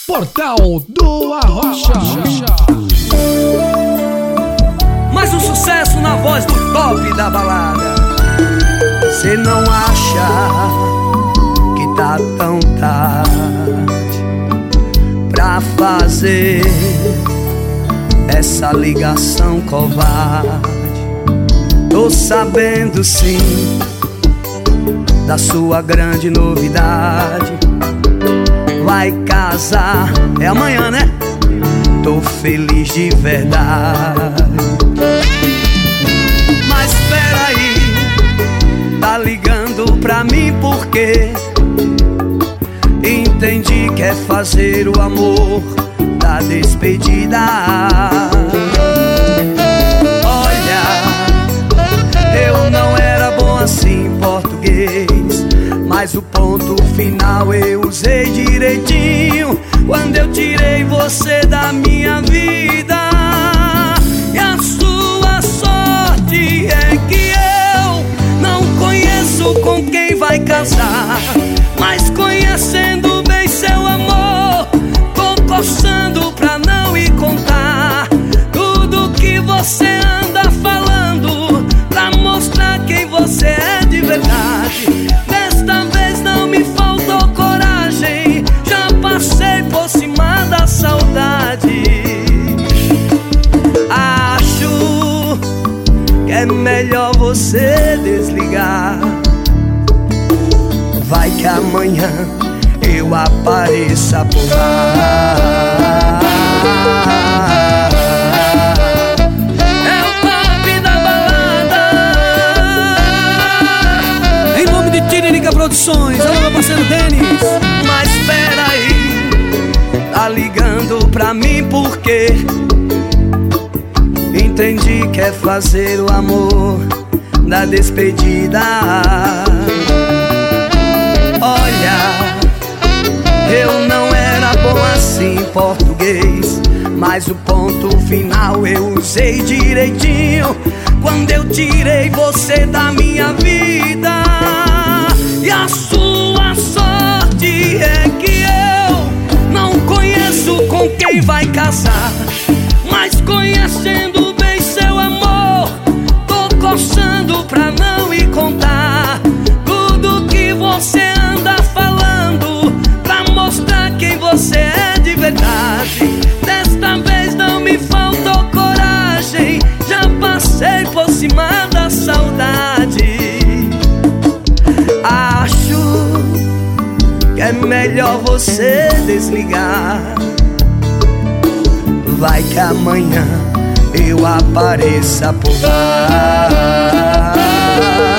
Portal do Arrocha. Mais um sucesso na voz do top da balada. Cê não acha que tá tão tarde pra fazer essa ligação covarde? Tô sabendo sim da sua grande novidade. Vai casar, é amanhã, né? Tô feliz de verdade. Mas peraí, tá ligando pra mim por quê? Entendi que é fazer o amor da despedida. Olha, eu não era bom assim em português, mas o ponto final eu usei direitinho quando eu tirei você da minha vida. E a sua sorte é que eu não conheço com quem vai casar, mas conhecendo bem seu amor, tô coçando pra não ir contar tudo que você anda falando, pra mostrar quem você é de verdade. Desta vez não me faltou coragem, já passei por cima da saudade. Acho que é melhor você desligar. Vai que amanhã eu apareça por lá. É o top da balada. Em nome de Tiririca Produções, alô meu parceiro Denis. Mas peraí, tá ligando pra mim por quê? Entendi que é fazer o amor da despedida. Olha, eu não era bom assim em português, mas o ponto final eu usei direitinho quando eu tirei você da minha vida. E a sua sorte é que eu não conheço com quem vai casar, mas conhecendo bem seu amor, tô coçando pra não ir contar tudo que você anda falando, pra mostrar quem você é de verdade. Desta vez não me faltou coragem, já passei por cima da saudade. Acho que é melhor você desligar. Vai que amanhã eu apareça por lá.